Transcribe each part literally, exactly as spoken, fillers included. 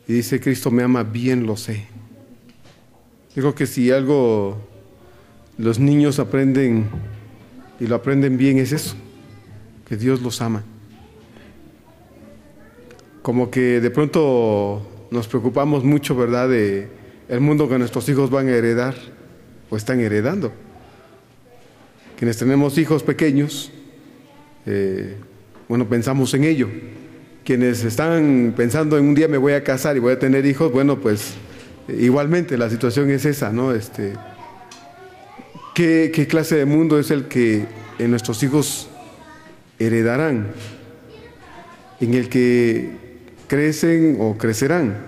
Y dice, Cristo me ama, bien lo sé. Digo que si algo los niños aprenden y lo aprenden bien es eso, que Dios los ama. Como que de pronto nos preocupamos mucho, ¿verdad?, de el mundo que nuestros hijos van a heredar o están heredando. Quienes tenemos hijos pequeños, eh, bueno, pensamos en ello. Quienes están pensando en un día me voy a casar y voy a tener hijos, bueno, pues igualmente la situación es esa, ¿no? Este, ¿qué, qué clase de mundo es el que en nuestros hijos heredarán? En el que crecen o crecerán.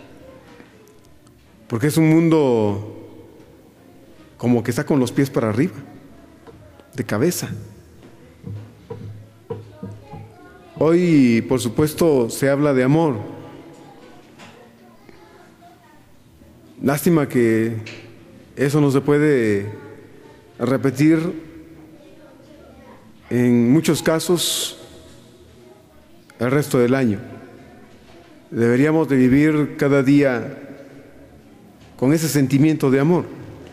Porque es un mundo como que está con los pies para arriba, de cabeza. Hoy, por supuesto, se habla de amor. Lástima que eso no se puede repetir en muchos casos el resto del año. Deberíamos de vivir cada día con ese sentimiento de amor.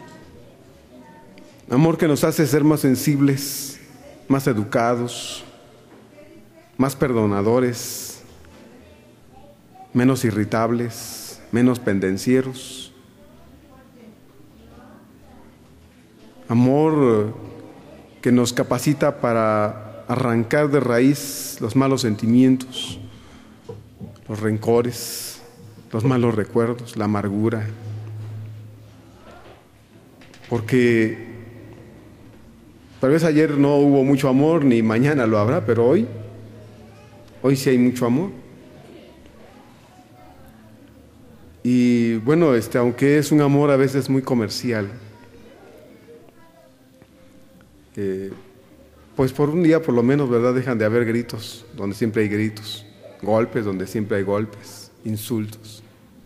Amor que nos hace ser más sensibles, más educados, más perdonadores, menos irritables, menos pendencieros. Amor que nos capacita para arrancar de raíz los malos sentimientos, los rencores, los malos recuerdos, la amargura. Porque tal vez ayer no hubo mucho amor, ni mañana lo habrá, pero hoy, hoy sí hay mucho amor. Y bueno, este, aunque es un amor a veces muy comercial, eh, pues por un día por lo menos, ¿verdad?, dejan de haber gritos, donde siempre hay gritos, golpes, donde siempre hay golpes, insultos.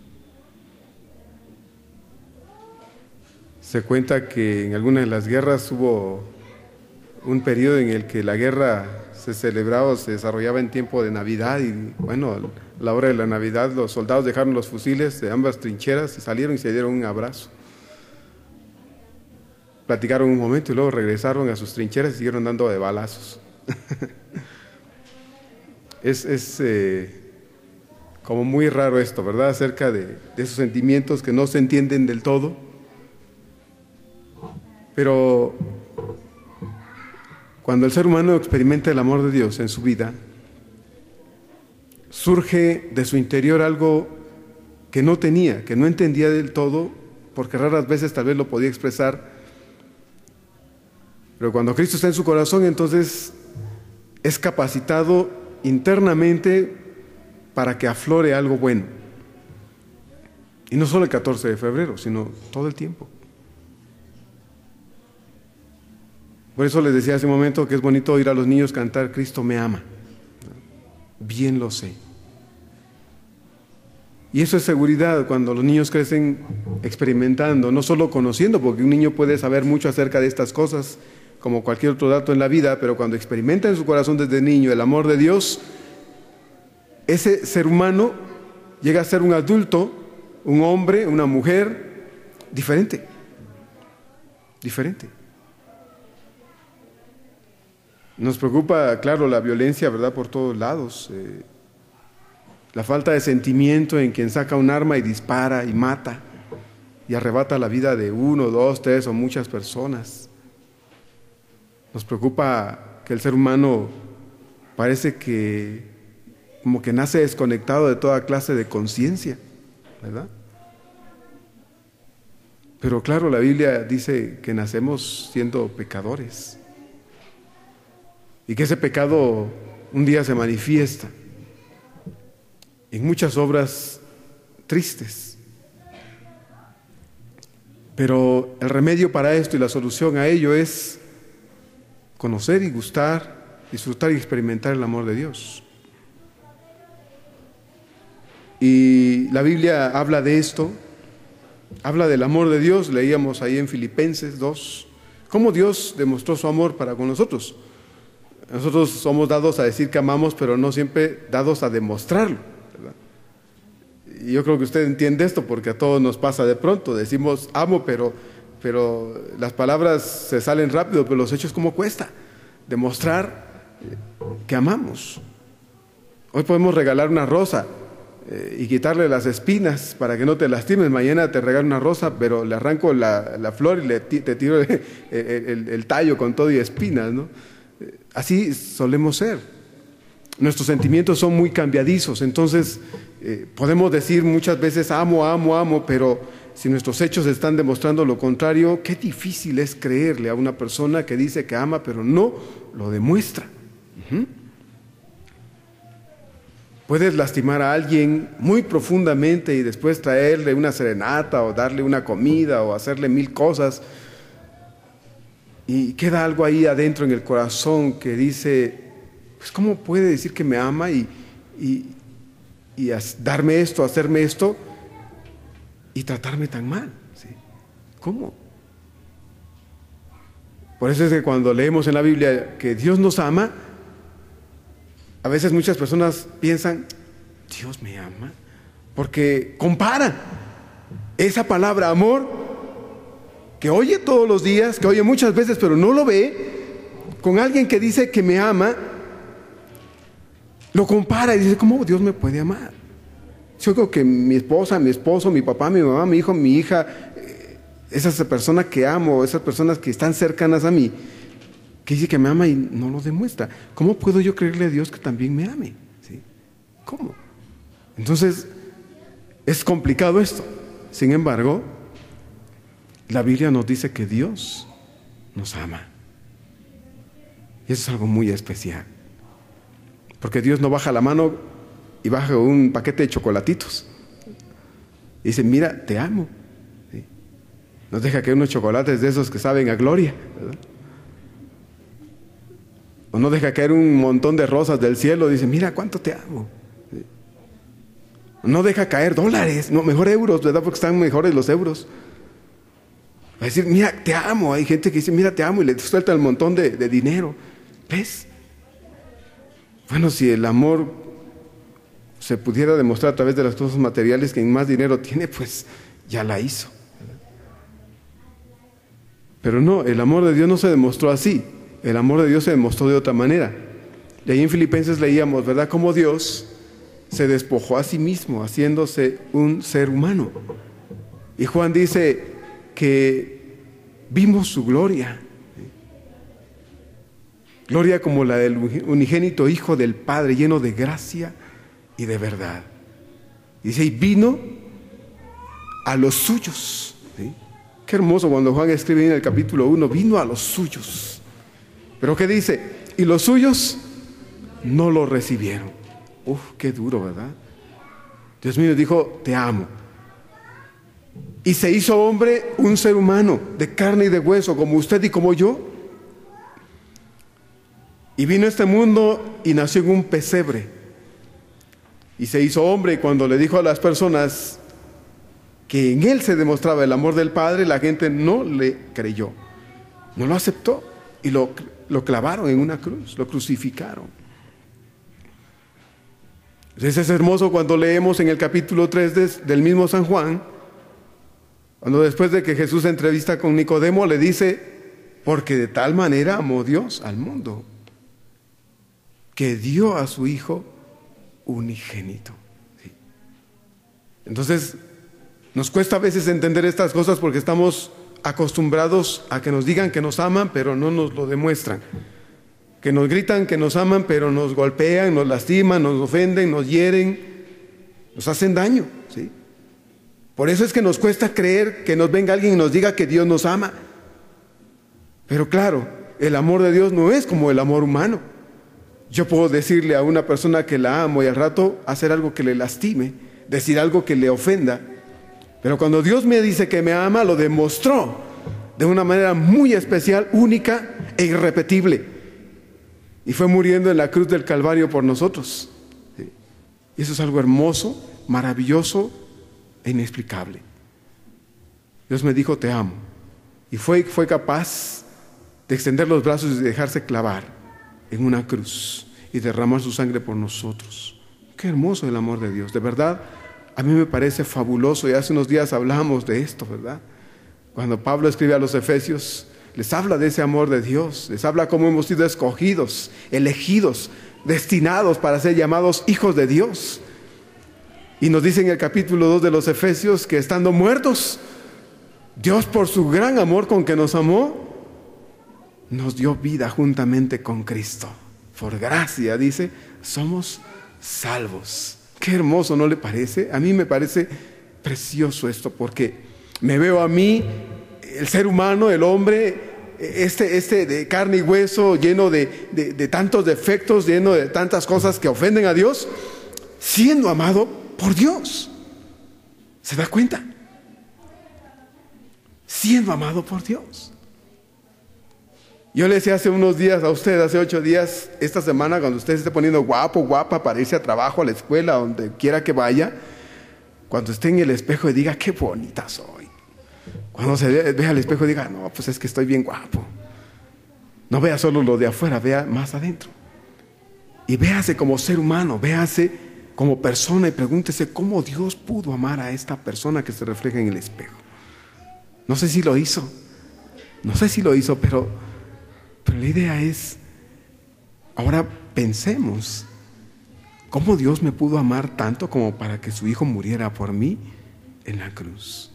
Se cuenta que en algunas de las guerras hubo un periodo en el que la guerra se celebraba o se desarrollaba en tiempo de Navidad y bueno, a la hora de la Navidad los soldados dejaron los fusiles de ambas trincheras y salieron y se dieron un abrazo. Platicaron un momento y luego regresaron a sus trincheras y siguieron dando de balazos. es es eh, como muy raro esto, ¿verdad?, acerca de, de esos sentimientos que no se entienden del todo. Pero cuando el ser humano experimenta el amor de Dios en su vida, surge de su interior algo que no tenía, que no entendía del todo, porque raras veces tal vez lo podía expresar. Pero cuando Cristo está en su corazón, entonces es capacitado internamente para que aflore algo bueno. Y no solo el catorce de febrero, sino todo el tiempo. Por eso les decía hace un momento que es bonito oír a los niños cantar Cristo me ama. Bien lo sé. Y eso es seguridad cuando los niños crecen experimentando, no solo conociendo, porque un niño puede saber mucho acerca de estas cosas, como cualquier otro dato en la vida, pero cuando experimenta en su corazón desde niño el amor de Dios, ese ser humano llega a ser un adulto, un hombre, una mujer diferente. Diferente. Nos preocupa, claro, la violencia, ¿verdad?, por todos lados. Eh, la falta de sentimiento en quien saca un arma y dispara y mata y arrebata la vida de uno, dos, tres o muchas personas. Nos preocupa que el ser humano parece que como que nace desconectado de toda clase de conciencia, ¿verdad? Pero claro, la Biblia dice que nacemos siendo pecadores. Y que ese pecado un día se manifiesta en muchas obras tristes. Pero el remedio para esto y la solución a ello es conocer y gustar, disfrutar y experimentar el amor de Dios. Y la Biblia habla de esto, habla del amor de Dios. Leíamos ahí en Filipenses dos, cómo Dios demostró su amor para con nosotros. Nosotros somos dados a decir que amamos, pero no siempre dados a demostrarlo, ¿verdad? Y yo creo que usted entiende esto porque a todos nos pasa de pronto. Decimos amo, pero, pero las palabras se salen rápido, pero los hechos, ¿cómo cuesta? Demostrar que amamos. Hoy podemos regalar una rosa eh, y quitarle las espinas para que no te lastimes. Mañana te regalo una rosa, pero le arranco la, la flor y le te tiro el, el, el tallo con todo y espinas, ¿no? Así solemos ser. Nuestros sentimientos son muy cambiadizos, entonces eh, podemos decir muchas veces amo, amo, amo, pero si nuestros hechos están demostrando lo contrario, qué difícil es creerle a una persona que dice que ama, pero no lo demuestra. Uh-huh. Puedes lastimar a alguien muy profundamente y después traerle una serenata o darle una comida o hacerle mil cosas, y queda algo ahí adentro en el corazón que dice, pues ¿cómo puede decir que me ama y, y, y darme esto, hacerme esto y tratarme tan mal? ¿Sí? ¿Cómo? Por eso es que cuando leemos en la Biblia que Dios nos ama, a veces muchas personas piensan, Dios me ama, porque comparan esa palabra amor, que oye todos los días, que oye muchas veces, pero no lo ve, con alguien que dice que me ama, lo compara y dice, ¿cómo Dios me puede amar? Yo creo que mi esposa, mi esposo, mi papá, mi mamá, mi hijo, mi hija, esas personas que amo, esas personas que están cercanas a mí, que dice que me ama y no lo demuestra. ¿Cómo puedo yo creerle a Dios que también me ame? ¿Sí? ¿Cómo? Entonces, es complicado esto. Sin embargo, la Biblia nos dice que Dios nos ama. Y eso es algo muy especial. Porque Dios no baja la mano y baja un paquete de chocolatitos. Y dice, mira, te amo. ¿Sí? Nos deja caer unos chocolates de esos que saben a gloria, ¿verdad? O no deja caer un montón de rosas del cielo. Dice, mira cuánto te amo. ¿Sí? No deja caer dólares, no, mejor euros, ¿verdad? Porque están mejores los euros. Va a decir, mira, te amo. Hay gente que dice, mira, te amo, y le suelta el montón de, de dinero. ¿Ves? Bueno, si el amor se pudiera demostrar a través de las cosas materiales, quien más dinero tiene, pues ya la hizo. Pero no, el amor de Dios no se demostró así. El amor de Dios se demostró de otra manera. Y ahí en Filipenses leíamos, ¿verdad?, cómo Dios se despojó a sí mismo, haciéndose un ser humano. Y Juan dice que vimos su gloria. Gloria como la del unigénito Hijo del Padre, lleno de gracia y de verdad. Dice, y vino a los suyos. ¿Sí? Qué hermoso cuando Juan escribe en el capítulo uno, vino a los suyos. Pero ¿qué dice? Y los suyos no lo recibieron. Uf, qué duro, ¿verdad? Dios mío dijo, te amo. Y se hizo hombre, un ser humano, de carne y de hueso, como usted y como yo. Y vino a este mundo y nació en un pesebre. Y se hizo hombre, y cuando le dijo a las personas que en él se demostraba el amor del Padre, la gente no le creyó. No lo aceptó. Y lo, lo clavaron en una cruz, lo crucificaron. Entonces es hermoso cuando leemos en el capítulo tres de, del mismo San Juan, cuando después de que Jesús se entrevista con Nicodemo, le dice, porque de tal manera amó Dios al mundo, que dio a su Hijo unigénito. ¿Sí? Entonces, nos cuesta a veces entender estas cosas porque estamos acostumbrados a que nos digan que nos aman, pero no nos lo demuestran. Que nos gritan que nos aman, pero nos golpean, nos lastiman, nos ofenden, nos hieren, nos hacen daño. ¿Sí? Por eso es que nos cuesta creer que nos venga alguien y nos diga que Dios nos ama. Pero claro, el amor de Dios no es como el amor humano. Yo puedo decirle a una persona que la amo y al rato hacer algo que le lastime, decir algo que le ofenda. Pero cuando Dios me dice que me ama, lo demostró de una manera muy especial, única e irrepetible. Y fue muriendo en la cruz del Calvario por nosotros. ¿Sí? Y eso es algo hermoso, maravilloso e inexplicable. Dios me dijo, te amo. Y fue, fue capaz de extender los brazos y dejarse clavar en una cruz y derramar su sangre por nosotros. Qué hermoso el amor de Dios. De verdad, A mí me parece fabuloso, y hace unos días hablamos de esto, ¿verdad? Cuando Pablo escribe a los Efesios, les habla de ese amor de Dios, les habla cómo hemos sido escogidos, elegidos, destinados para ser llamados hijos de Dios. Y nos dice en el capítulo dos de los Efesios que estando muertos, Dios por su gran amor con que nos amó, nos dio vida juntamente con Cristo. Por gracia, dice, somos salvos. Qué hermoso, ¿no le parece? A mí me parece precioso esto, porque me veo a mí, el ser humano, el hombre, este, este de carne y hueso, lleno de, de, de tantos defectos, lleno de tantas cosas que ofenden a Dios, siendo amado por Dios. ¿Se da cuenta? Siendo amado por Dios. Yo le decía hace unos días a usted, hace ocho días, esta semana, cuando usted se esté poniendo guapo, guapa para irse a trabajo, a la escuela, donde quiera que vaya, cuando esté en el espejo y diga, qué bonita soy. Cuando se ve, vea al espejo y diga, no, pues es que estoy bien guapo. No vea solo lo de afuera, vea más adentro. Y véase como ser humano, véase como persona y pregúntese cómo Dios pudo amar a esta persona que se refleja en el espejo. No sé si lo hizo, no sé si lo hizo, pero, pero la idea es, ahora pensemos, ¿cómo Dios me pudo amar tanto como para que su Hijo muriera por mí en la cruz?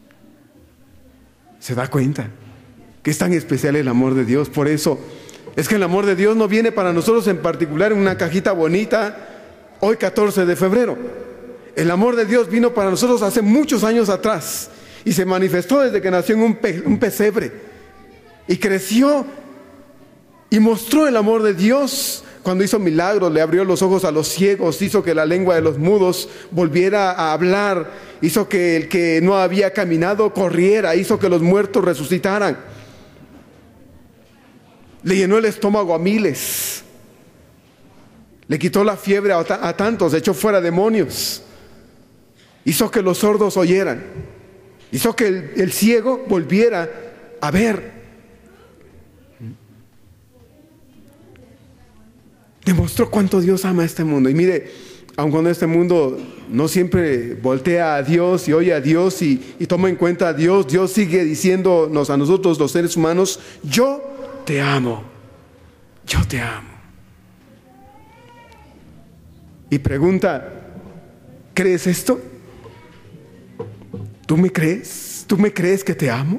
¿Se da cuenta que es tan especial el amor de Dios? Por eso es que el amor de Dios no viene para nosotros en particular en una cajita bonita hoy catorce de febrero. El amor de Dios vino para nosotros hace muchos años atrás y se manifestó desde que nació en un, pe un pesebre y creció y mostró el amor de Dios cuando hizo milagros, le abrió los ojos a los ciegos, hizo que la lengua de los mudos volviera a hablar, hizo que el que no había caminado corriera, hizo que los muertos resucitaran. Le llenó el estómago a miles, le quitó la fiebre a, a tantos, echó fuera demonios, hizo que los sordos oyeran, hizo que el, el ciego volviera a ver. Demostró cuánto Dios ama a este mundo. Y mire, aun cuando este mundo no siempre voltea a Dios y oye a Dios y, y toma en cuenta a Dios, Dios sigue diciéndonos a nosotros los seres humanos, yo te amo, yo te amo. Y pregunta, ¿crees esto? ¿Tú me crees? ¿Tú me crees que te amo?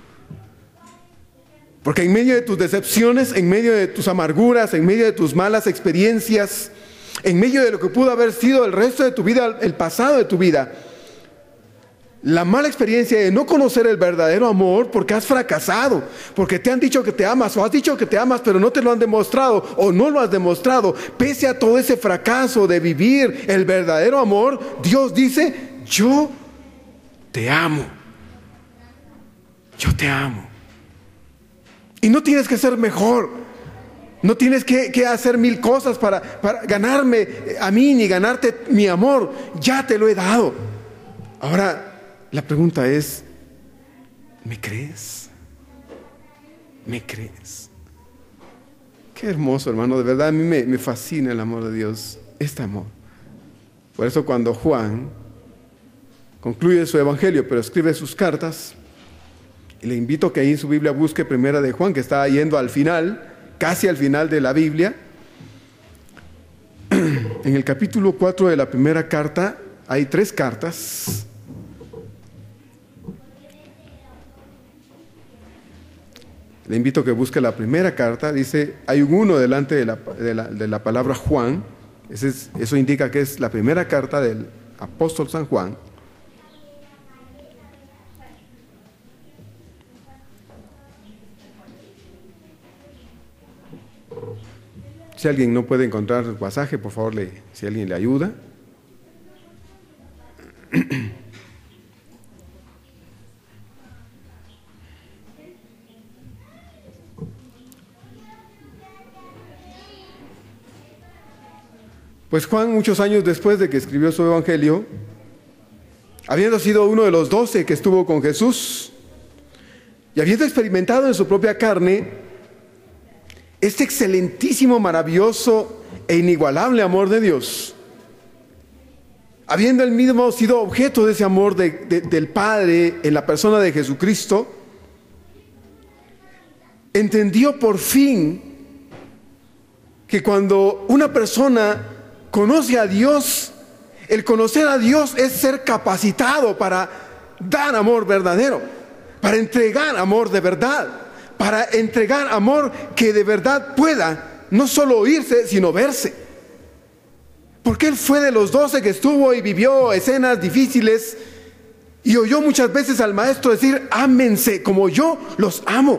Porque en medio de tus decepciones, en medio de tus amarguras, en medio de tus malas experiencias, en medio de lo que pudo haber sido el resto de tu vida, el pasado de tu vida, la mala experiencia de no conocer el verdadero amor porque has fracasado, porque te han dicho que te amas o has dicho que te amas pero no te lo han demostrado o no lo has demostrado, pese a todo ese fracaso de vivir el verdadero amor, Dios dice, yo te amo, yo te amo. Y no tienes que ser mejor, no tienes que, que hacer mil cosas para, para ganarme a mí ni ganarte mi amor, ya te lo he dado. Ahora, la pregunta es, ¿me crees? ¿Me crees? Qué hermoso, hermano, de verdad a mí me, me fascina el amor de Dios, este amor. Por eso cuando Juan concluye su evangelio, pero escribe sus cartas, y le invito a que ahí en su Biblia busque Primera de Juan, que está yendo al final, casi al final de la Biblia. En el capítulo cuatro de la primera carta hay tres cartas. Le invito a que busque la primera carta. Dice, hay un uno delante de la, de la, de la palabra Juan. Ese es, eso indica que es la primera carta del apóstol San Juan. Si alguien no puede encontrar el pasaje, por favor, le, si alguien le ayuda. Pues Juan, muchos años después de que escribió su evangelio, habiendo sido uno de los doce que estuvo con Jesús y habiendo experimentado en su propia carne este excelentísimo, maravilloso e inigualable amor de Dios, habiendo él mismo sido objeto de ese amor de, de, del Padre en la persona de Jesucristo, entendió por fin que cuando una persona conoce a Dios, el conocer a Dios es ser capacitado para dar amor verdadero, para entregar amor de verdad, para entregar amor que de verdad pueda no solo oírse, sino verse. Porque él fue de los doce que estuvo y vivió escenas difíciles y oyó muchas veces al maestro decir: ámense como yo los amo.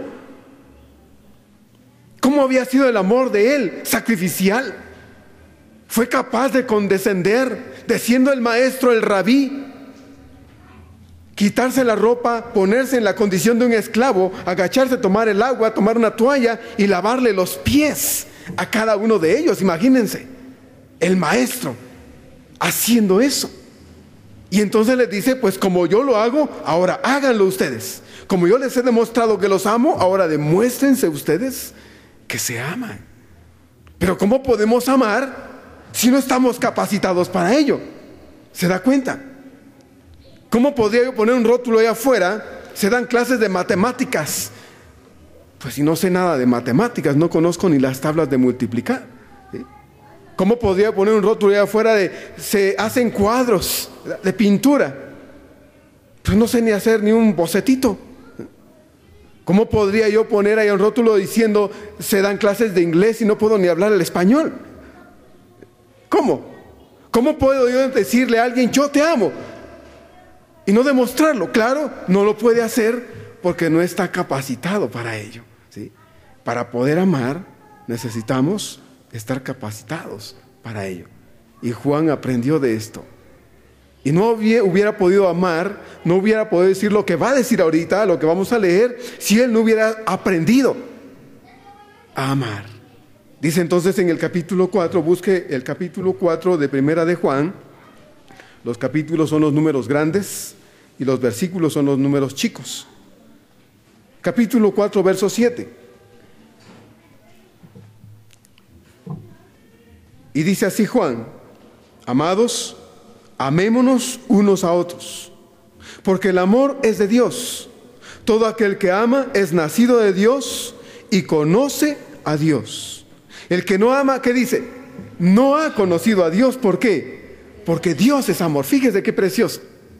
¿Cómo había sido el amor de él? Sacrificial. Fue capaz de condescender, de siendo el maestro, el rabí, quitarse la ropa, ponerse en la condición de un esclavo, agacharse, tomar el agua, tomar una toalla y lavarle los pies a cada uno de ellos. Imagínense, el maestro haciendo eso. Y entonces les dice: pues como yo lo hago, ahora háganlo ustedes. Como yo les he demostrado que los amo, ahora demuéstrense ustedes que se aman. Pero ¿cómo podemos amar si no estamos capacitados para ello? ¿Se da cuenta? ¿Cómo podría yo poner un rótulo allá afuera? Se dan clases de matemáticas. Pues si no sé nada de matemáticas, no conozco ni las tablas de multiplicar. ¿Sí? ¿Cómo podría poner un rótulo allá afuera de se hacen cuadros de pintura? Pues no sé ni hacer ni un bocetito. ¿Cómo podría yo poner ahí un rótulo diciendo se dan clases de inglés y no puedo ni hablar el español? ¿Cómo? ¿Cómo puedo yo decirle a alguien yo te amo y no demostrarlo? Claro, no lo puede hacer porque no está capacitado para ello, ¿sí? Para poder amar necesitamos estar capacitados para ello. Y Juan aprendió de esto. Y no hubiera podido amar, no hubiera podido decir lo que va a decir ahorita, lo que vamos a leer, si él no hubiera aprendido a amar. Dice entonces en el capítulo cuatro, busque el capítulo cuatro de Primera de Juan. Los capítulos son los números grandes y los versículos son los números chicos. Capítulo cuatro, verso siete. Y dice así Juan: amados, amémonos unos a otros, porque el amor es de Dios. Todo aquel que ama es nacido de Dios y conoce a Dios. El que no ama, ¿qué dice? No ha conocido a Dios. ¿Por qué? Porque Dios es amor. Fíjese qué precioso.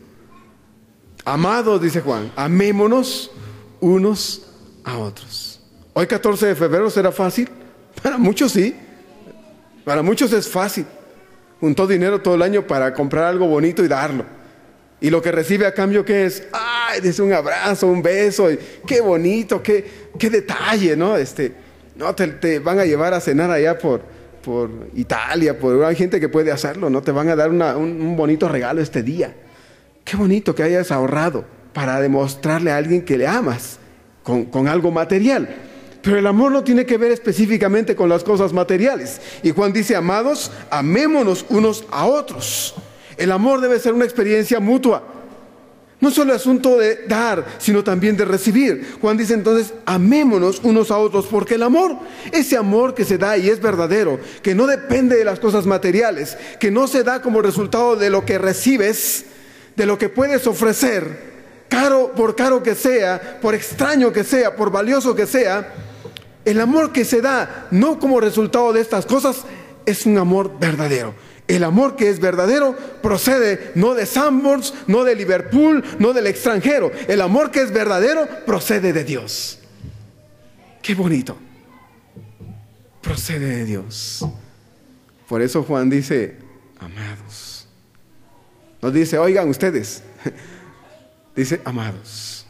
Amados, dice Juan, amémonos unos a otros. Hoy catorce de febrero, ¿será fácil? Para muchos sí. Para muchos es fácil. Juntó dinero todo el año para comprar algo bonito y darlo. Y lo que recibe a cambio, ¿qué es? ¡Ay! Dice un abrazo, un beso. Y ¡qué bonito! ¡Qué, qué detalle! ¿No? Este, no te, te van a llevar a cenar allá por, por Italia. Por, hay gente que puede hacerlo, ¿no? Te van a dar una, un, un bonito regalo este día. ¡Qué bonito que hayas ahorrado para demostrarle a alguien que le amas con, con algo material! Pero el amor no tiene que ver específicamente con las cosas materiales. Y Juan dice: amados, amémonos unos a otros. El amor debe ser una experiencia mutua. No solo asunto de dar, sino también de recibir. Juan dice entonces: amémonos unos a otros, porque el amor, ese amor que se da y es verdadero, que no depende de las cosas materiales, que no se da como resultado de lo que recibes, de lo que puedes ofrecer, caro por caro que sea, por extraño que sea, por valioso que sea. El amor que se da no como resultado de estas cosas es un amor verdadero. El amor que es verdadero procede no de Sanborns, no de Liverpool, no del extranjero. El amor que es verdadero procede de Dios. ¡Qué bonito! Procede de Dios. Por eso Juan dice: amados. No dice: oigan ustedes. Dice: amados.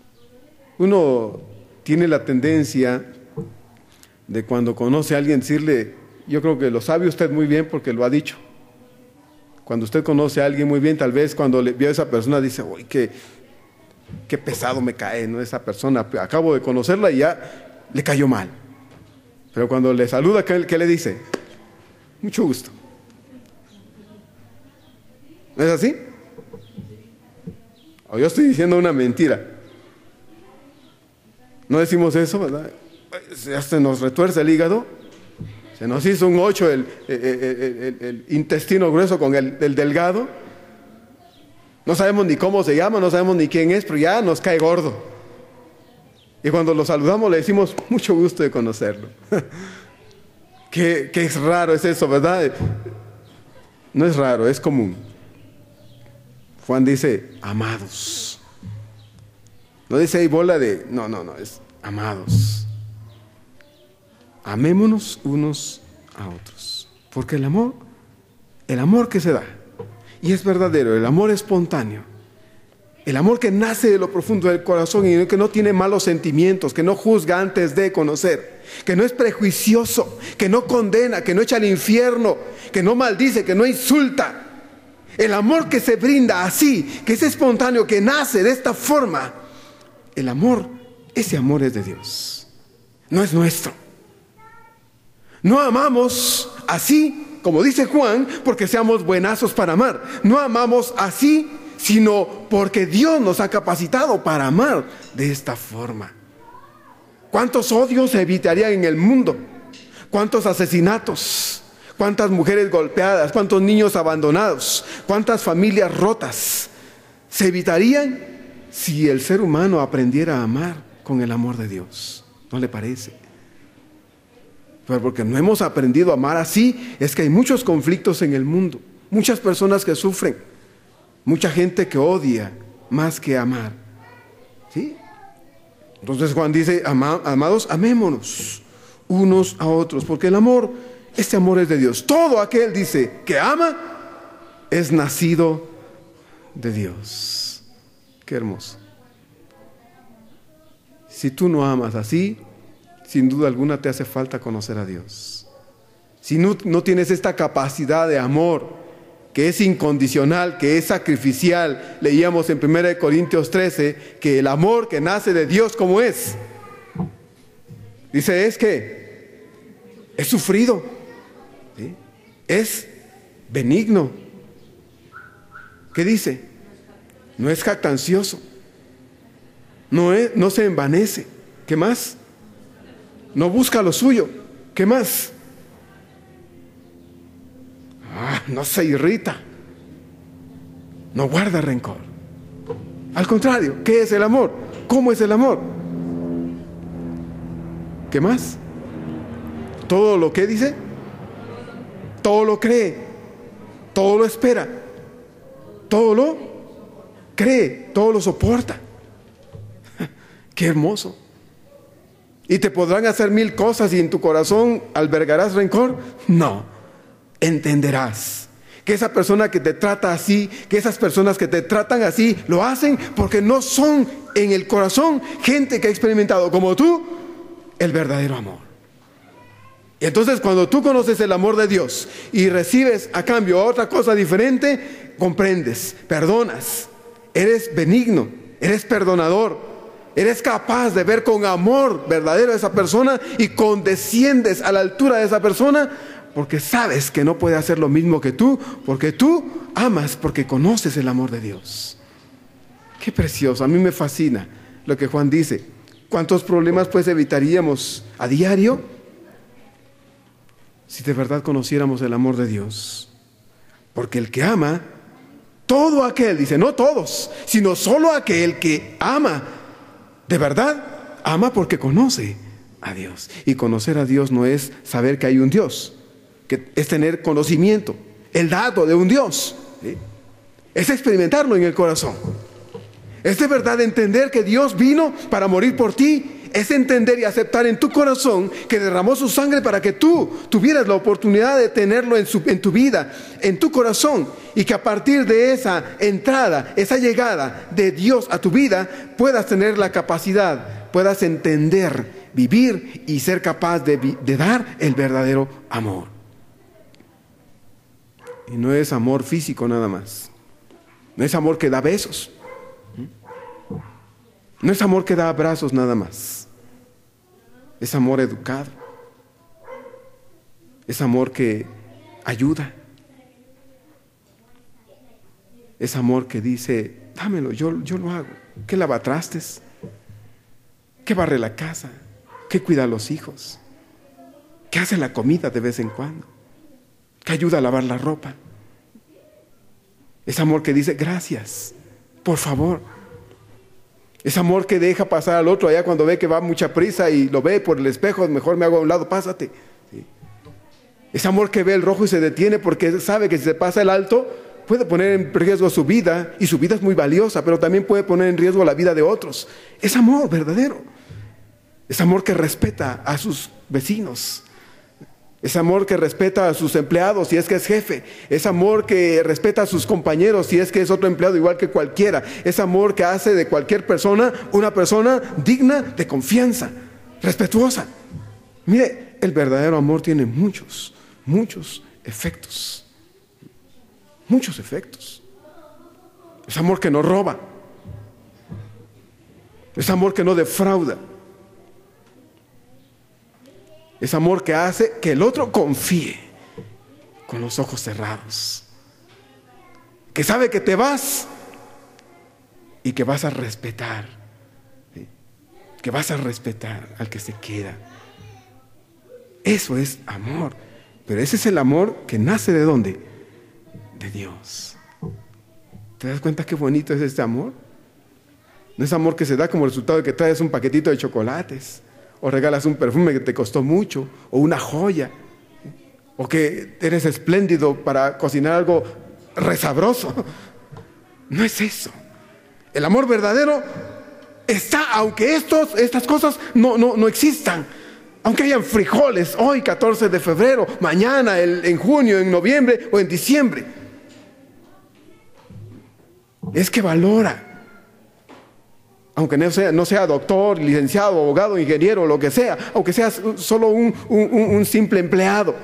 Uno tiene la tendencia de cuando conoce a alguien decirle, yo creo que lo sabe usted muy bien porque lo ha dicho. Cuando usted conoce a alguien muy bien, tal vez cuando le vio a esa persona dice: uy, qué, qué pesado me cae, ¿no? Esa persona, acabo de conocerla y ya le cayó mal. Pero cuando le saluda, ¿qué, qué le dice? Mucho gusto. ¿No es así? O yo estoy diciendo una mentira. No decimos eso, ¿verdad? Ya se nos retuerce el hígado, se nos hizo un ocho el, el, el, el, el intestino grueso con el, el delgado, No sabemos ni cómo se llama, no sabemos ni quién es, pero ya nos cae gordo. Y cuando lo saludamos le decimos, mucho gusto de conocerlo. qué, qué es raro es eso, ¿verdad? No es raro, es común. Juan dice, amados. No dice ahí bola de... No, no, no, es amados. Amémonos unos a otros. Porque el amor, el amor que se da, y es verdadero, el amor espontáneo, el amor que nace de lo profundo del corazón y que no tiene malos sentimientos, que no juzga antes de conocer, que no es prejuicioso, que no condena, que no echa al infierno, que no maldice, que no insulta. El amor que se brinda así, que es espontáneo, que nace de esta forma, el amor, ese amor es de Dios, no es nuestro. No amamos así, como dice Juan, porque seamos buenazos para amar. No amamos así, sino porque Dios nos ha capacitado para amar de esta forma. ¿Cuántos odios se evitarían en el mundo? ¿Cuántos asesinatos? ¿Cuántas mujeres golpeadas? ¿Cuántos niños abandonados? ¿Cuántas familias rotas se evitarían si el ser humano aprendiera a amar con el amor de Dios? ¿No le parece? Pero porque no hemos aprendido a amar así, es que hay muchos conflictos en el mundo, muchas personas que sufren, mucha gente que odia más que amar. ¿Sí? Entonces Juan dice, Ama, amados, amémonos unos a otros, porque el amor, este amor es de Dios. Todo aquel, dice, que ama, es nacido de Dios. Qué hermoso. Si tú no amas así, sin duda alguna te hace falta conocer a Dios. Si no, no tienes esta capacidad de amor, que es incondicional, que es sacrificial, leíamos en primera de Corintios trece, que el amor que nace de Dios, ¿cómo es? Dice, es que es sufrido, ¿sí? Es benigno. ¿Qué dice? No es jactancioso, no, es, no se envanece. ¿Qué más? No busca lo suyo. ¿Qué más? Ah, no se irrita. No guarda rencor. Al contrario, ¿qué es el amor? ¿Cómo es el amor? ¿Qué más? Todo lo que dice, todo lo cree, todo lo espera, todo lo cree, todo lo soporta. Qué hermoso. ¿Y te podrán hacer mil cosas y en tu corazón albergarás rencor? No, entenderás que esa persona que te trata así, que esas personas que te tratan así, lo hacen porque no son en el corazón gente que ha experimentado como tú el verdadero amor. Y entonces cuando tú conoces el amor de Dios y recibes a cambio otra cosa diferente, comprendes, perdonas, eres benigno, eres perdonador. Eres capaz de ver con amor verdadero a esa persona y condesciendes a la altura de esa persona porque sabes que no puede hacer lo mismo que tú, porque tú amas, porque conoces el amor de Dios. Qué precioso, a mí me fascina lo que Juan dice. ¿Cuántos problemas pues evitaríamos a diario si de verdad conociéramos el amor de Dios? Porque el que ama, todo aquel, dice, no todos, sino solo aquel que ama, de verdad, ama porque conoce a Dios. Y conocer a Dios no es saber que hay un Dios, que es tener conocimiento, el dato de un Dios, ¿sí? Es experimentarlo en el corazón. Es de verdad entender que Dios vino para morir por ti. Es entender y aceptar en tu corazón que derramó su sangre para que tú tuvieras la oportunidad de tenerlo en, su, en tu vida, en tu corazón, y que a partir de esa entrada, esa llegada de Dios a tu vida, puedas tener la capacidad, puedas entender, vivir y ser capaz de, de dar el verdadero amor. Y no es amor físico nada más, no es amor que da besos, no es amor que da abrazos nada más. Es amor educado. Es amor que ayuda. Es amor que dice, dámelo, yo, yo lo hago. ¿Qué lavatrastes? ¿Qué barre la casa? ¿Qué cuida a los hijos? ¿Qué hace la comida de vez en cuando? ¿Qué ayuda a lavar la ropa? Es amor que dice gracias, por favor. Es amor que deja pasar al otro allá cuando ve que va mucha prisa y lo ve por el espejo, mejor me hago a un lado, pásate. ¿Sí? Es amor que ve el rojo y se detiene porque sabe que si se pasa el alto puede poner en riesgo su vida, y su vida es muy valiosa, pero también puede poner en riesgo la vida de otros. Es amor verdadero. Es amor que respeta a sus vecinos. Es amor que respeta a sus empleados si es que es jefe. Es amor que respeta a sus compañeros si es que es otro empleado igual que cualquiera. Es amor que hace de cualquier persona una persona digna de confianza, respetuosa. Mire, el verdadero amor tiene muchos, muchos efectos. Muchos efectos. Es amor que no roba. Es amor que no defrauda. Es amor que hace que el otro confíe con los ojos cerrados. Que sabe que te vas y que vas a respetar. ¿Sí? Que vas a respetar al que se queda. Eso es amor. Pero ese es el amor que nace ¿de dónde? De Dios. ¿Te das cuenta qué bonito es este amor? No es amor que se da como resultado de que traes un paquetito de chocolates, o regalas un perfume que te costó mucho, o una joya, o que eres espléndido para cocinar algo resabroso. No es eso. El amor verdadero está, aunque estos, estas cosas no, no, no existan, aunque hayan frijoles hoy catorce de febrero, mañana el, en junio, en noviembre o en diciembre. Es que valora. Aunque no sea, no sea doctor, licenciado, abogado, ingeniero, lo que sea, aunque seas solo un, un, un simple empleado.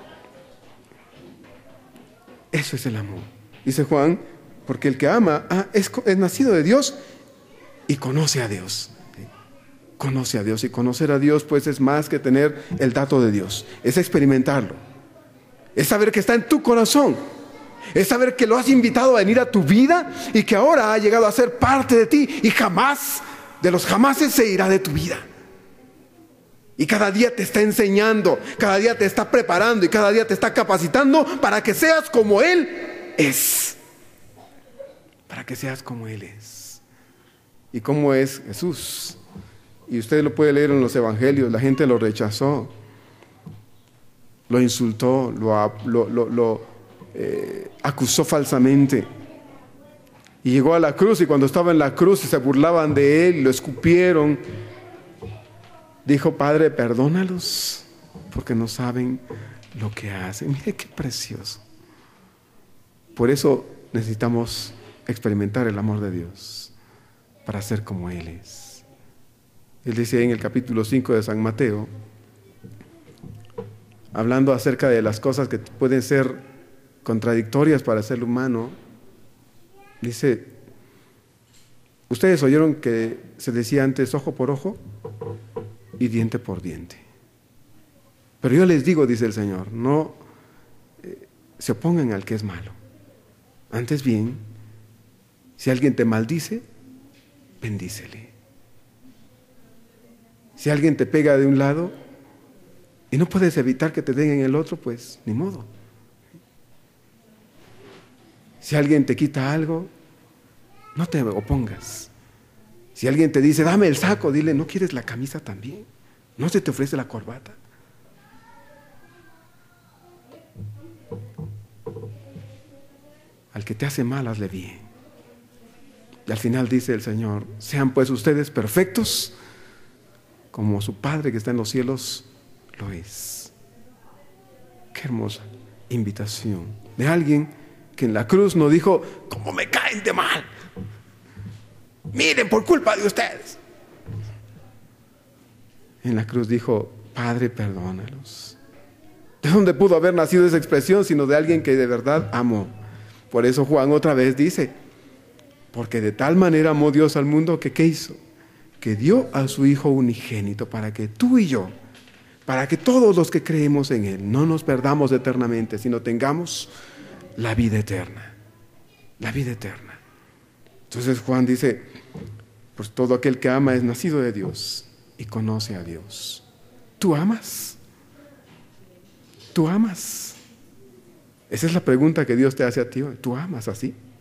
Eso es el amor. Dice Juan, porque el que ama ah, es, es nacido de Dios y conoce a Dios. ¿Sí? Conoce a Dios, y conocer a Dios pues es más que tener el dato de Dios. Es experimentarlo. Es saber que está en tu corazón. Es saber que lo has invitado a venir a tu vida y que ahora ha llegado a ser parte de ti y jamás, de los jamases, se irá de tu vida. Y cada día te está enseñando, cada día te está preparando y cada día te está capacitando para que seas como Él es. Para que seas como Él es. ¿Y cómo es Jesús? Y usted lo puede leer en los evangelios. La gente lo rechazó, lo insultó, lo... lo, lo, lo Eh, acusó falsamente y llegó a la cruz, y cuando estaba en la cruz y se burlaban de él, lo escupieron, dijo: Padre, perdónalos porque no saben lo que hacen. Mire qué precioso. Por eso necesitamos experimentar el amor de Dios para ser como Él es. Él dice en el capítulo cinco de San Mateo, hablando acerca de las cosas que pueden ser contradictorias para el ser humano, dice: ustedes oyeron que se decía antes ojo por ojo y diente por diente, pero yo les digo, dice el Señor, no eh, se opongan al que es malo. Antes bien, si alguien te maldice, bendícele. Si alguien te pega de un lado y no puedes evitar que te den en el otro, pues ni modo. Si alguien te quita algo, no te opongas. Si alguien te dice, dame el saco, dile, ¿no quieres la camisa también? ¿No se te ofrece la corbata? Al que te hace mal, hazle bien. Y al final dice el Señor: sean pues ustedes perfectos, como su Padre que está en los cielos lo es. Qué hermosa invitación de alguien que en la cruz no dijo: ¿cómo me caen de mal? Miren, por culpa de ustedes. En la cruz dijo: Padre, perdónalos. ¿De dónde pudo haber nacido esa expresión sino de alguien que de verdad amó? Por eso Juan otra vez dice: porque de tal manera amó Dios al mundo que ¿qué hizo? Que dio a su Hijo unigénito para que tú y yo, para que todos los que creemos en Él no nos perdamos eternamente, sino tengamos la vida eterna, la vida eterna. Entonces Juan dice: pues todo aquel que ama es nacido de Dios y conoce a Dios. ¿Tú amas? ¿Tú amas? Esa es la pregunta que Dios te hace a ti. ¿Tú amas así?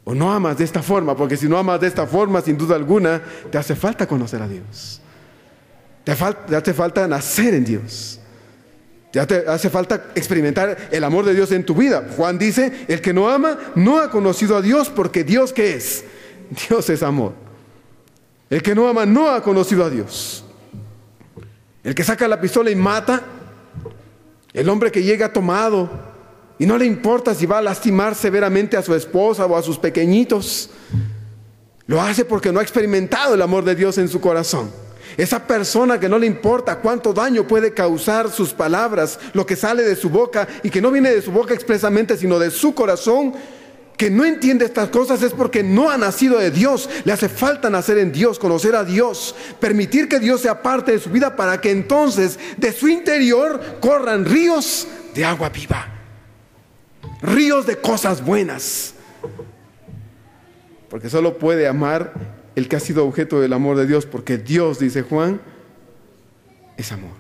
O no amas de esta forma, porque si no amas de esta forma, sin duda alguna, te hace falta conocer a Dios. Te, fal- te hace falta nacer en Dios. Te hace falta experimentar el amor de Dios en tu vida. Juan dice, el que no ama no ha conocido a Dios, porque Dios, ¿qué es? Dios es amor. El que no ama no ha conocido a Dios. El que saca la pistola y mata, el hombre que llega tomado y no le importa si va a lastimar severamente a su esposa o a sus pequeñitos, lo hace porque no ha experimentado el amor de Dios en su corazón. Esa persona que no le importa cuánto daño puede causar sus palabras, lo que sale de su boca, y que no viene de su boca expresamente, sino de su corazón, que no entiende estas cosas, es porque no ha nacido de Dios. Le hace falta nacer en Dios, conocer a Dios, permitir que Dios sea parte de su vida, para que entonces de su interior corran ríos de agua viva, ríos de cosas buenas. Porque solo puede amar el que ha sido objeto del amor de Dios, porque Dios, dice Juan, es amor.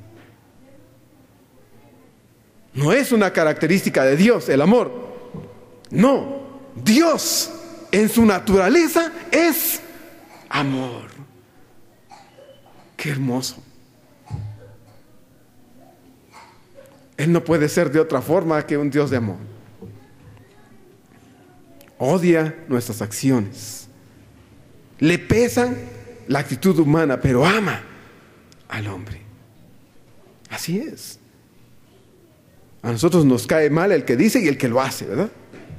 No es una característica de Dios el amor. No, Dios en su naturaleza es amor. Qué hermoso. Él no puede ser de otra forma que un Dios de amor. Odia nuestras acciones. Le pesan la actitud humana, pero ama al hombre. Así es. A nosotros nos cae mal el que dice y el que lo hace, ¿verdad?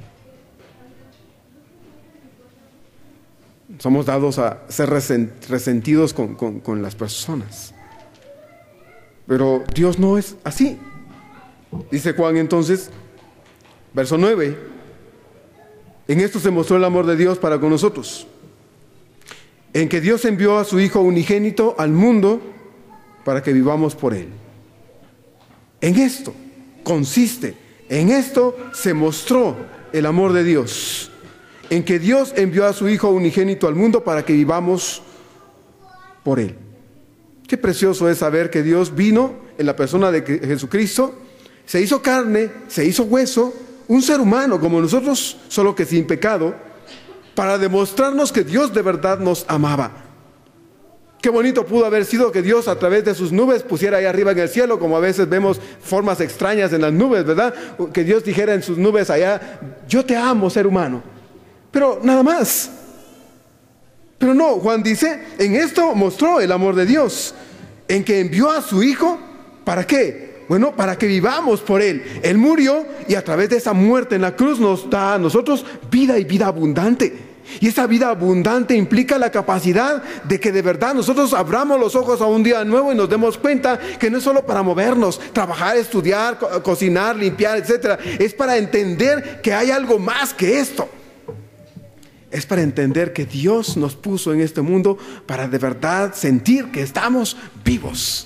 Somos dados a ser resentidos con, con, con las personas. Pero Dios no es así. Dice Juan entonces, verso nueve, en esto se mostró el amor de Dios para con nosotros, en que Dios envió a su Hijo unigénito al mundo para que vivamos por Él. En esto consiste, en esto se mostró el amor de Dios, en que Dios envió a su Hijo unigénito al mundo para que vivamos por Él. Qué precioso es saber que Dios vino en la persona de Jesucristo, se hizo carne, se hizo hueso, un ser humano como nosotros, solo que sin pecado, para demostrarnos que Dios de verdad nos amaba. Qué bonito pudo haber sido que Dios a través de sus nubes pusiera ahí arriba en el cielo, como a veces vemos formas extrañas en las nubes, ¿verdad? Que Dios dijera en sus nubes allá, yo te amo, ser humano. Pero nada más. Pero no, Juan dice, en esto mostró el amor de Dios, en que envió a su Hijo, ¿para qué? Bueno, para que vivamos por Él. Él murió y a través de esa muerte en la cruz nos da a nosotros vida y vida abundante. Y esa vida abundante implica la capacidad de que de verdad nosotros abramos los ojos a un día nuevo y nos demos cuenta que no es solo para movernos, trabajar, estudiar, co- cocinar, limpiar, etcétera. Es para entender que hay algo más que esto. Es para entender que Dios nos puso en este mundo para de verdad sentir que estamos vivos.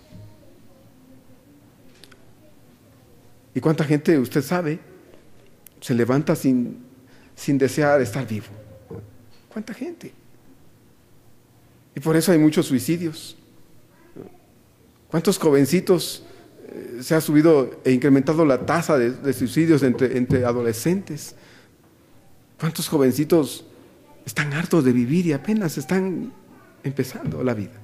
¿Y cuánta gente, usted sabe, se levanta sin, sin desear estar vivo? ¿Cuánta gente? Y por eso hay muchos suicidios. ¿Cuántos jovencitos eh, se ha subido e incrementado la tasa de, de suicidios entre, entre adolescentes? ¿Cuántos jovencitos están hartos de vivir y apenas están empezando la vida?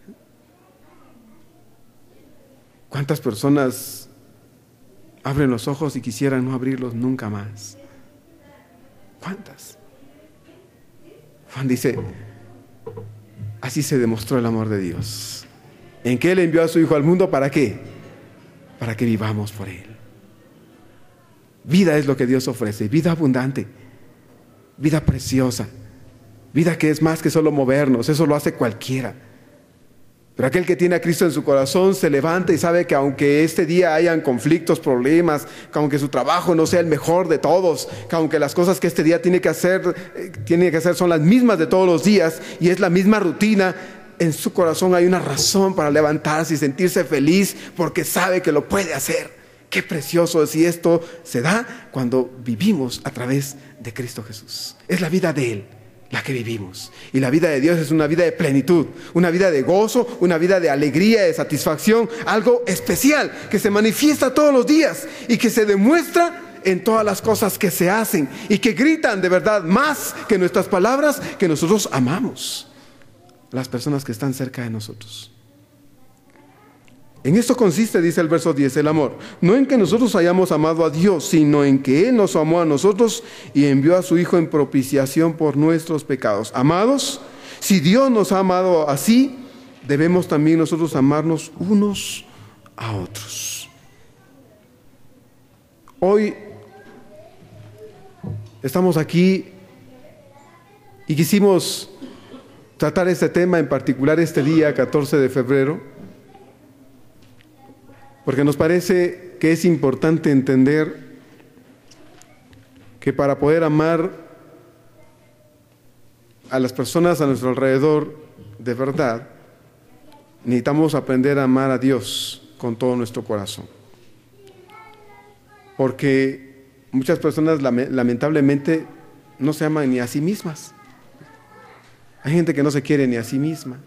¿Cuántas personas abren los ojos y quisieran no abrirlos nunca más? ¿Cuántas? Juan dice, así se demostró el amor de Dios, en que Él envió a su Hijo al mundo, ¿para qué? Para que vivamos por Él. Vida es lo que Dios ofrece, vida abundante, vida preciosa, vida que es más que solo movernos, eso lo hace cualquiera. Pero aquel que tiene a Cristo en su corazón se levanta y sabe que aunque este día hayan conflictos, problemas, que aunque su trabajo no sea el mejor de todos, que aunque las cosas que este día tiene que hacer, eh, tiene que hacer son las mismas de todos los días y es la misma rutina, en su corazón hay una razón para levantarse y sentirse feliz porque sabe que lo puede hacer. Qué precioso es, y esto se da cuando vivimos a través de Cristo Jesús. Es la vida de Él la que vivimos. Y la vida de Dios es una vida de plenitud, una vida de gozo, una vida de alegría, de satisfacción, algo especial que se manifiesta todos los días y que se demuestra en todas las cosas que se hacen y que gritan de verdad más que nuestras palabras, que nosotros amamos a las personas que están cerca de nosotros. En esto consiste, dice el verso diez, el amor. No en que nosotros hayamos amado a Dios, sino en que Él nos amó a nosotros y envió a su Hijo en propiciación por nuestros pecados. Amados, si Dios nos ha amado así, debemos también nosotros amarnos unos a otros. Hoy estamos aquí y quisimos tratar este tema, en particular este día, catorce de febrero, porque nos parece que es importante entender que para poder amar a las personas a nuestro alrededor de verdad, necesitamos aprender a amar a Dios con todo nuestro corazón. Porque muchas personas lamentablemente no se aman ni a sí mismas. Hay gente que no se quiere ni a sí misma.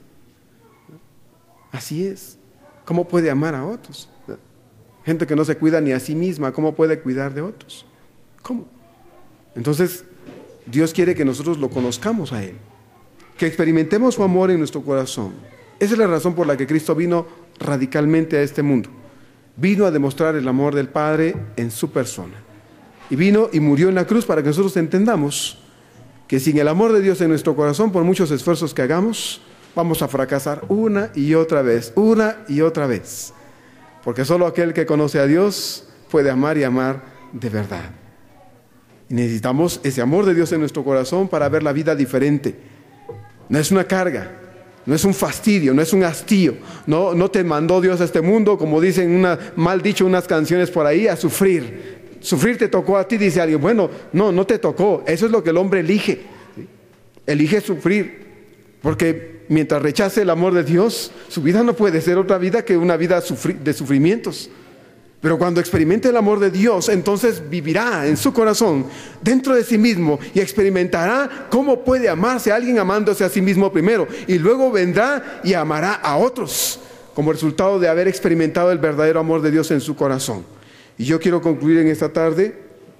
Así es. ¿Cómo puede amar a otros? Gente que no se cuida ni a sí misma, ¿cómo puede cuidar de otros? ¿Cómo? Entonces, Dios quiere que nosotros lo conozcamos a Él, que experimentemos su amor en nuestro corazón. Esa es la razón por la que Cristo vino radicalmente a este mundo. Vino a demostrar el amor del Padre en su persona. Y vino y murió en la cruz para que nosotros entendamos que sin el amor de Dios en nuestro corazón, por muchos esfuerzos que hagamos, vamos a fracasar una y otra vez, una y otra vez. Porque solo aquel que conoce a Dios puede amar y amar de verdad. Y necesitamos ese amor de Dios en nuestro corazón para ver la vida diferente. No es una carga, no es un fastidio, no es un hastío. No, no te mandó Dios a este mundo, como dicen una, mal dicho unas canciones por ahí, a sufrir. Sufrir te tocó a ti, dice alguien. Bueno, no, no te tocó. Eso es lo que el hombre elige. ¿Sí? Elige sufrir. Porque mientras rechace el amor de Dios, su vida no puede ser otra vida que una vida de sufrimientos. Pero cuando experimente el amor de Dios, entonces vivirá en su corazón, dentro de sí mismo, y experimentará cómo puede amarse a alguien amándose a sí mismo primero. Y luego vendrá y amará a otros, como resultado de haber experimentado el verdadero amor de Dios en su corazón. Y yo quiero concluir en esta tarde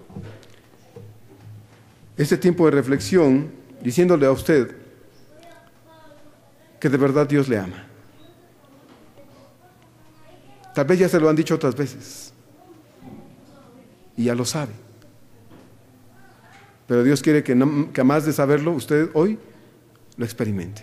este tiempo de reflexión diciéndole a usted que de verdad Dios le ama. Tal vez ya se lo han dicho otras veces y ya lo sabe. Pero Dios quiere que, no, que más de saberlo, usted hoy lo experimente.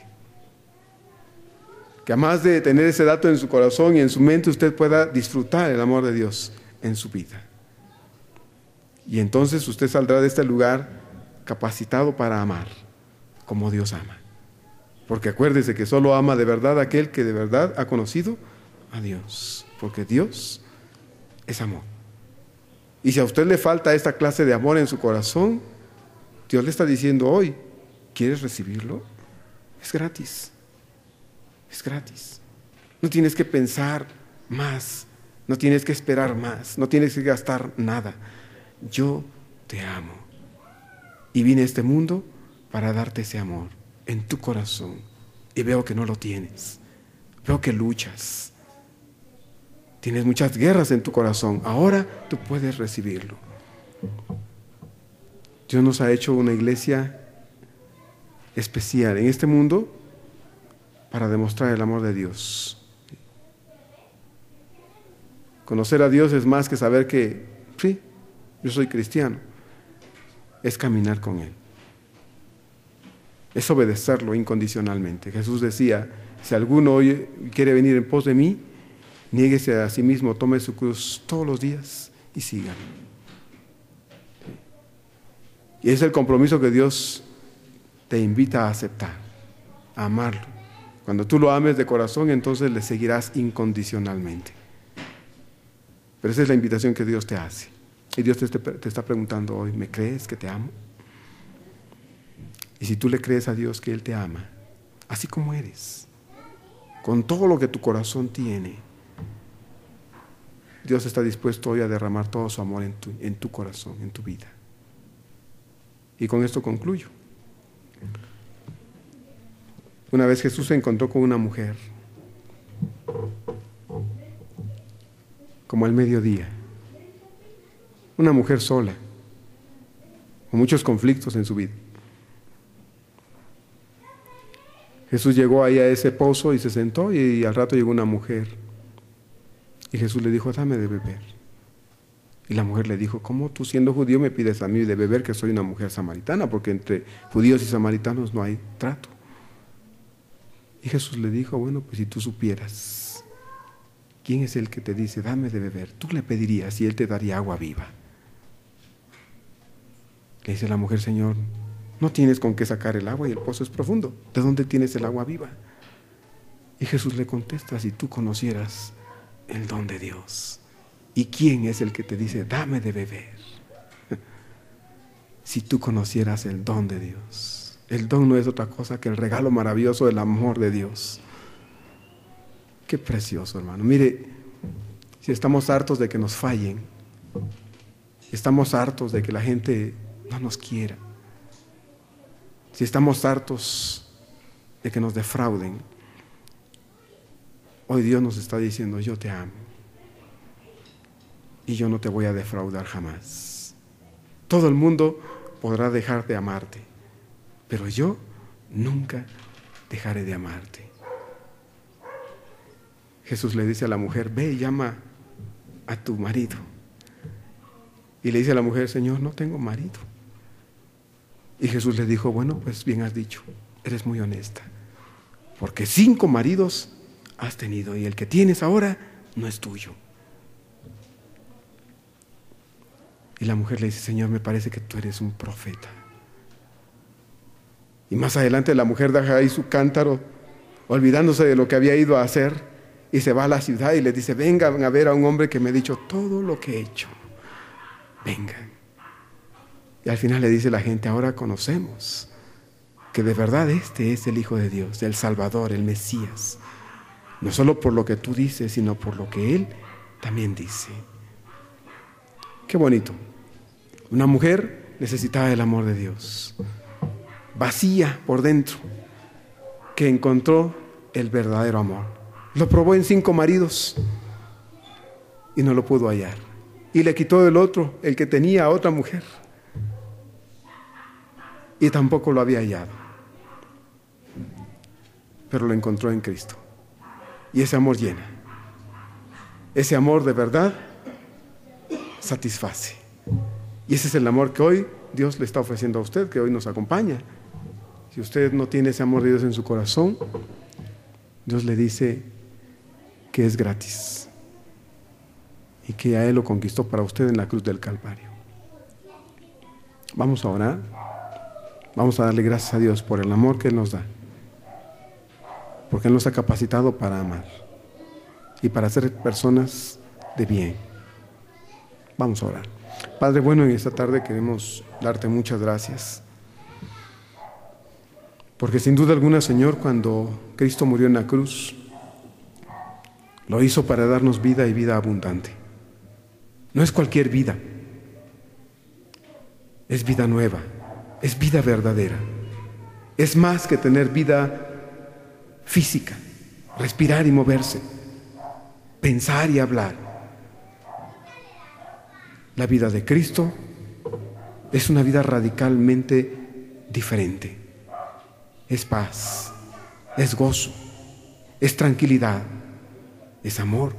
Que más de tener ese dato en su corazón y en su mente, usted pueda disfrutar el amor de Dios en su vida. Y entonces usted saldrá de este lugar capacitado para amar como Dios ama. Porque acuérdese que solo ama de verdad aquel que de verdad ha conocido a Dios. Porque Dios es amor. Y si a usted le falta esta clase de amor en su corazón, Dios le está diciendo hoy, ¿quieres recibirlo? Es gratis. Es gratis. No tienes que pensar más. No tienes que esperar más. No tienes que gastar nada. Yo te amo. Y vine a este mundo para darte ese amor en tu corazón. Y veo que no lo tienes. Veo que luchas. Tienes muchas guerras en tu corazón. Ahora tú puedes recibirlo. Dios nos ha hecho una iglesia especial en este mundo para demostrar el amor de Dios. Conocer a Dios es más que saber que, sí, yo soy cristiano. Es caminar con Él. Es obedecerlo incondicionalmente. Jesús decía, si alguno hoy quiere venir en pos de mí, niéguese a sí mismo, tome su cruz todos los días y siga. Y es el compromiso que Dios te invita a aceptar, a amarlo. Cuando tú lo ames de corazón, entonces le seguirás incondicionalmente. Pero esa es la invitación que Dios te hace. Y Dios te, te está preguntando hoy, ¿me crees que te amo? Y si tú le crees a Dios que Él te ama, así como eres, con todo lo que tu corazón tiene, Dios está dispuesto hoy a derramar todo su amor en tu, en tu corazón, en tu vida. Y con esto concluyo. Una vez Jesús se encontró con una mujer, como al mediodía, una mujer sola, con muchos conflictos en su vida. Jesús llegó ahí a ese pozo y se sentó, y, y al rato llegó una mujer. Y Jesús le dijo, dame de beber. Y la mujer le dijo, ¿cómo tú siendo judío me pides a mí de beber, que soy una mujer samaritana? Porque entre judíos y samaritanos no hay trato. Y Jesús le dijo, bueno, pues si tú supieras quién es el que te dice, dame de beber, tú le pedirías y él te daría agua viva. Le dice la mujer, Señor, no tienes con qué sacar el agua y el pozo es profundo. ¿De dónde tienes el agua viva? Y Jesús le contesta, si tú conocieras el don de Dios. ¿Y quién es el que te dice, dame de beber? Si tú conocieras el don de Dios. El don no es otra cosa que el regalo maravilloso del amor de Dios. Qué precioso, hermano. Mire, si estamos hartos de que nos fallen, estamos hartos de que la gente no nos quiera, si estamos hartos de que nos defrauden, hoy Dios nos está diciendo, yo te amo y yo no te voy a defraudar jamás. Todo el mundo podrá dejar de amarte, pero yo nunca dejaré de amarte. Jesús le dice a la mujer, ve y llama a tu marido. Y le dice a la mujer, Señor, no tengo marido. Y Jesús le dijo, bueno, pues bien has dicho, eres muy honesta, porque cinco maridos has tenido y el que tienes ahora no es tuyo. Y la mujer le dice, Señor, me parece que tú eres un profeta. Y más adelante la mujer deja ahí su cántaro, olvidándose de lo que había ido a hacer, y se va a la ciudad y le dice, vengan a ver a un hombre que me ha dicho todo lo que he hecho. Vengan. Y al final le dice la gente, ahora conocemos que de verdad este es el Hijo de Dios, el Salvador, el Mesías. No solo por lo que tú dices, sino por lo que Él también dice. Qué bonito. Una mujer necesitaba del amor de Dios, vacía por dentro, que encontró el verdadero amor. Lo probó en cinco maridos y no lo pudo hallar. Y le quitó del otro, el que tenía a otra mujer, y tampoco lo había hallado. Pero lo encontró en Cristo. Y ese amor llena. Ese amor de verdad satisface. Y ese es el amor que hoy Dios le está ofreciendo a usted, que hoy nos acompaña. Si usted no tiene ese amor de Dios en su corazón, Dios le dice que es gratis y que a Él lo conquistó para usted en la cruz del Calvario. Vamos a orar. Vamos a darle gracias a Dios por el amor que Él nos da, porque Él nos ha capacitado para amar y para ser personas de bien. Vamos a orar. Padre bueno, en esta tarde queremos darte muchas gracias, porque sin duda alguna, Señor, cuando Cristo murió en la cruz, lo hizo para darnos vida y vida abundante. No es cualquier vida, es vida nueva, es vida verdadera. Es más que tener vida física, respirar y moverse, pensar y hablar. La vida de Cristo es una vida radicalmente diferente. Es paz, es gozo, es tranquilidad, es amor.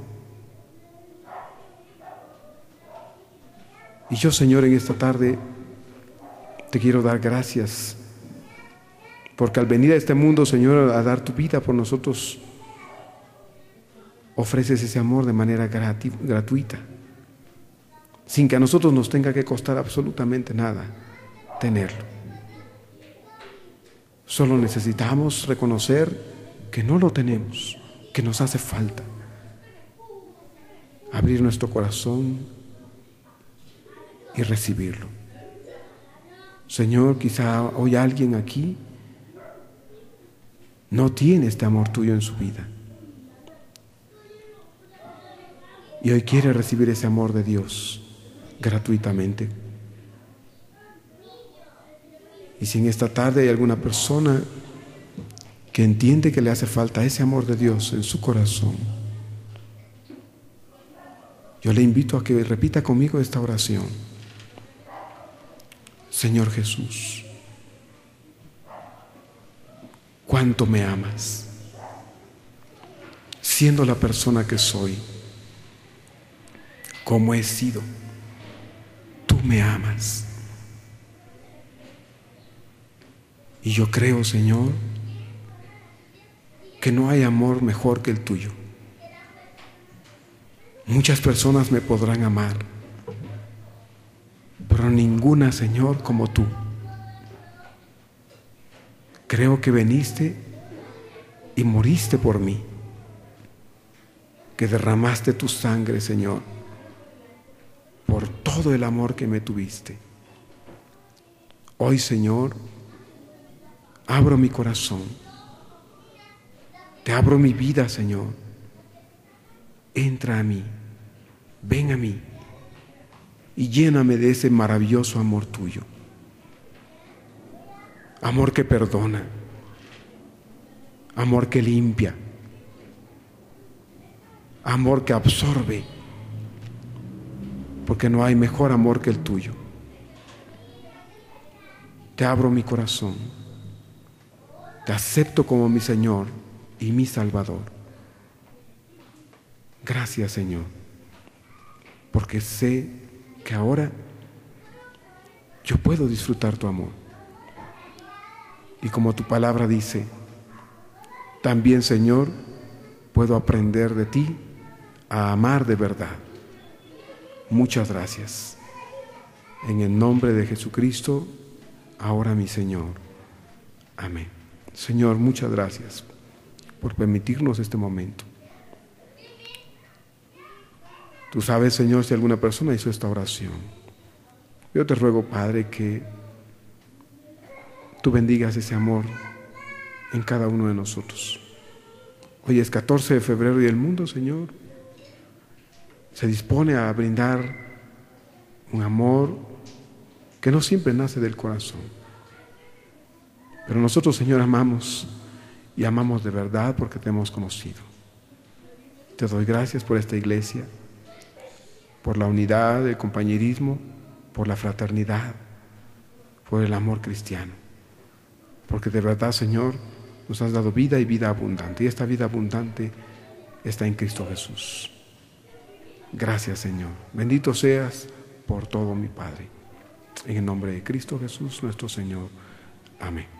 Y yo, Señor, en esta tarde te quiero dar gracias, porque al venir a este mundo, Señor, a dar tu vida por nosotros, ofreces ese amor de manera gratu- gratuita, sin que a nosotros nos tenga que costar absolutamente nada tenerlo. Solo necesitamos reconocer que no lo tenemos, que nos hace falta. Abrir nuestro corazón y recibirlo. Señor, quizá hoy alguien aquí no tiene este amor tuyo en su vida. Y hoy quiere recibir ese amor de Dios gratuitamente. Y si en esta tarde hay alguna persona que entiende que le hace falta ese amor de Dios en su corazón, yo le invito a que repita conmigo esta oración. Señor Jesús, cuánto me amas, siendo la persona que soy, como he sido, tú me amas. Y yo creo, Señor, que no hay amor mejor que el tuyo. Muchas personas me podrán amar, pero ninguna, Señor, como tú. Creo que viniste y moriste por mí, que derramaste tu sangre, Señor, por todo el amor que me tuviste. Hoy, Señor, abro mi corazón, te abro mi vida, Señor. Entra a mí, ven a mí y lléname de ese maravilloso amor tuyo. Amor que perdona, amor que limpia, amor que absorbe, porque no hay mejor amor que el tuyo. Te abro mi corazón, te acepto como mi Señor y mi Salvador. Gracias, Señor, porque sé que ahora yo puedo disfrutar tu amor. Y como tu palabra dice, también, Señor, puedo aprender de ti a amar de verdad. Muchas gracias. En el nombre de Jesucristo, ahora mi Señor. Amén. Señor, muchas gracias por permitirnos este momento. Tú sabes, Señor, si alguna persona hizo esta oración. Yo te ruego, Padre, que tú bendigas ese amor en cada uno de nosotros. Hoy es catorce de febrero y el mundo, Señor, se dispone a brindar un amor que no siempre nace del corazón. Pero nosotros, Señor, amamos y amamos de verdad porque te hemos conocido. Te doy gracias por esta iglesia, por la unidad, el compañerismo, por la fraternidad, por el amor cristiano. Porque de verdad, Señor, nos has dado vida y vida abundante. Y esta vida abundante está en Cristo Jesús. Gracias, Señor. Bendito seas por todo, mi Padre. En el nombre de Cristo Jesús, nuestro Señor. Amén.